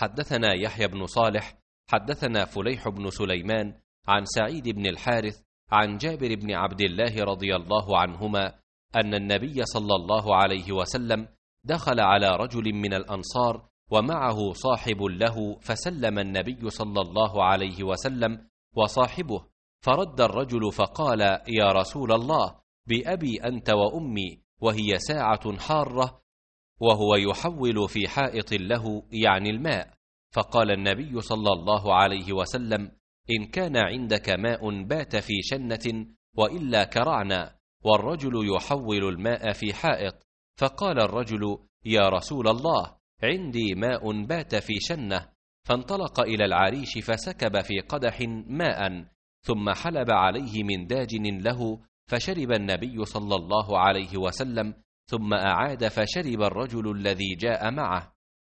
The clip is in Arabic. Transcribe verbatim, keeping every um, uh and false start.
حدثنا يحيى بن صالح حدثنا فليح بن سليمان عن سعيد بن الحارث عن جابر بن عبد الله رضي الله عنهما أن النبي صلى الله عليه وسلم دخل على رجل من الأنصار ومعه صاحب له، فسلم النبي صلى الله عليه وسلم وصاحبه، فرد الرجل فقال: يا رسول الله، بأبي أنت وأمي، وهي ساعة حارة، وهو يحول في حائط له يعني الماء. فقال النبي صلى الله عليه وسلم: إن كان عندك ماء بات في شنة، وإلا كرعنا. والرجل يحول الماء في حائط. فقال الرجل: يا رسول الله، عندي ماء بات في شنة. فانطلق إلى العريش فسكب في قدح ماء، ثم حلب عليه من داجن له، فشرب النبي صلى الله عليه وسلم، ثم أعاد فشرب الرجل الذي جاء معه.